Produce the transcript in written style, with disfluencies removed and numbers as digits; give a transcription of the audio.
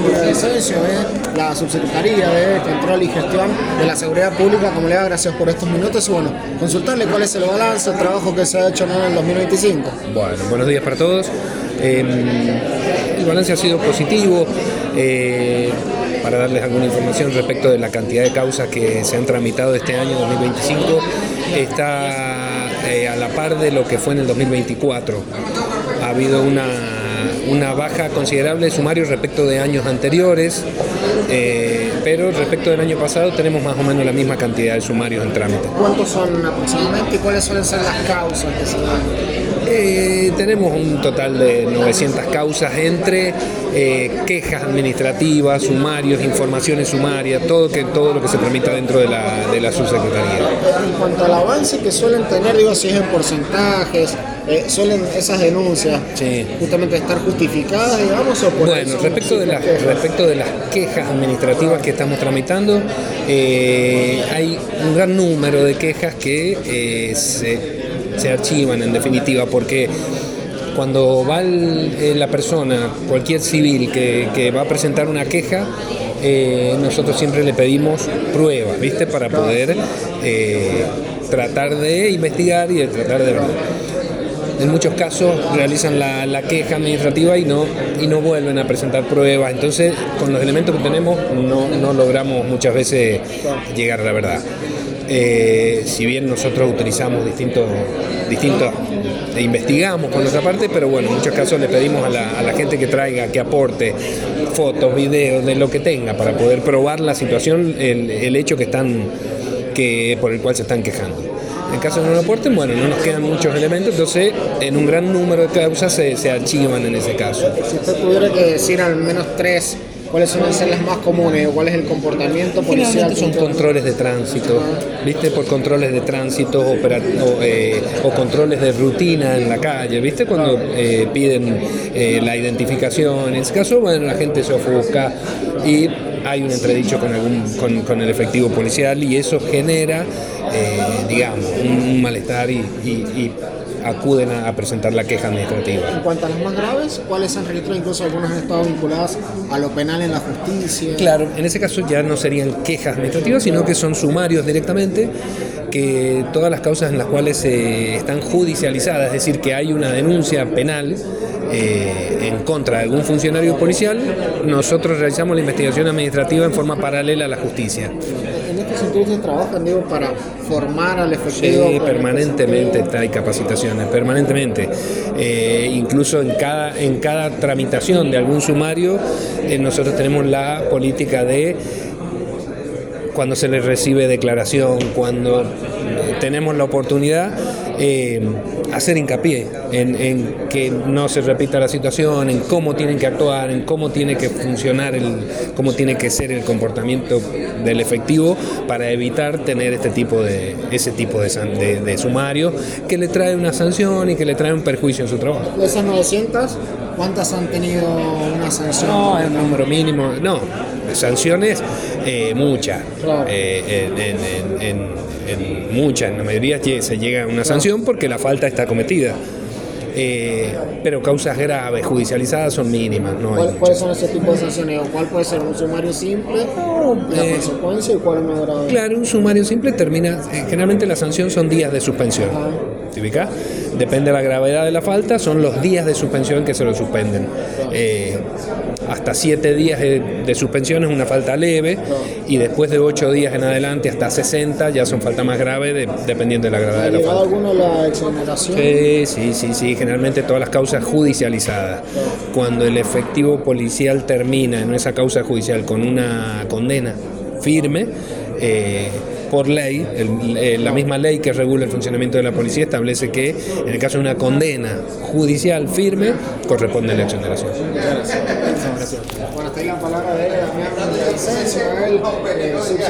Villavicencio, de la Subsecretaría de Control y Gestión de la Seguridad Pública. Como le da, gracias por estos minutos y bueno, consultarle cuál es el balance, el trabajo que se ha hecho en el 2025. Bueno, buenos días para todos. El balance ha sido positivo. Para darles alguna información respecto de la cantidad de causas que se han tramitado este año 2025, está a la par de lo que fue en el 2024. Ha habido una baja considerable de sumarios respecto de años anteriores, pero respecto del año pasado tenemos más o menos la misma cantidad de sumarios en trámite. ¿Cuántos son aproximadamente y cuáles suelen ser las causas que se dan? Tenemos un total de 900 causas entre quejas administrativas, sumarios, informaciones sumarias, todo lo que se tramita dentro de la subsecretaría. En cuanto al avance que suelen tener, digo, si es en porcentajes, suelen esas denuncias justamente estar justificadas, digamos, o por bueno, respecto de las quejas administrativas que estamos tramitando, hay un gran número de quejas que se archivan en definitiva, porque cuando va la persona, cualquier civil que va a presentar una queja, nosotros siempre le pedimos pruebas, ¿viste? Para poder tratar de investigar y de tratar de ver. En muchos casos realizan la queja administrativa y no vuelven a presentar pruebas. Entonces, con los elementos que tenemos, no logramos muchas veces llegar a la verdad. Si bien nosotros utilizamos distintos e investigamos por nuestra parte, pero bueno, en muchos casos le pedimos a la gente que traiga, que aporte fotos, videos, de lo que tenga para poder probar la situación, el hecho por el cual se están quejando. En caso de no lo aporten, bueno, no nos quedan muchos elementos, entonces en un gran número de causas se archivan en ese caso. Si usted tuviera que decir al menos tres, ¿cuáles suelen ser las más comunes o cuál es el comportamiento policial? Generalmente son controles de tránsito, ¿viste? Por controles de tránsito o controles de rutina en la calle, ¿viste? Cuando piden la identificación. En ese caso, bueno, la gente se ofusca y hay un entredicho con el efectivo policial y eso genera, digamos, un malestar y acuden a presentar la queja administrativa. En cuanto a las más graves, ¿cuáles han registrado? Incluso algunas han estado vinculadas a lo penal en la justicia. Claro, en ese caso ya no serían quejas administrativas, sino que son sumarios directamente, que todas las causas en las cuales están judicializadas, es decir, que hay una denuncia penal en contra de algún funcionario policial, nosotros realizamos la investigación administrativa en forma paralela a la justicia. En este sentido, ¿ustedes trabajan, digo, para formar al efectivo? Sí, permanentemente hay capacitaciones, permanentemente. Incluso en cada tramitación de algún sumario, nosotros tenemos la política de cuando se les recibe declaración, cuando tenemos la oportunidad, hacer hincapié en que no se repita la situación, en cómo tienen que actuar, en cómo tiene que funcionar, cómo tiene que ser el comportamiento del efectivo para evitar tener ese tipo de sumario que le trae una sanción y que le trae un perjuicio en su trabajo. De esas 900, ¿cuántas han tenido una sanción? No, es un número mínimo, no. Sanciones, muchas. Claro. En la mayoría se llega a una sanción porque la falta está cometida. Pero causas graves, judicializadas, son mínimas. ¿Cuáles son ese tipo de sanciones? ¿Cuál puede ser un sumario simple, la consecuencia y cuál una grave? Claro, un sumario simple termina, generalmente la sanción son días de suspensión. ¿Te ubicás? Depende de la gravedad de la falta, son los días de suspensión que se lo suspenden. Hasta 7 días de suspensión es una falta leve y después de 8 días en adelante hasta 60 ya son faltas más graves dependiendo de la gravedad de la falta. ¿Ha llegado alguno a la exoneración? Sí, generalmente todas las causas judicializadas. Cuando el efectivo policial termina en esa causa judicial con una condena firme, por ley, la misma ley que regula el funcionamiento de la policía establece que en el caso de una condena judicial firme corresponde la exoneración. Muchas gracias. Bueno, hasta ahí la palabra de Damián Villavicencio,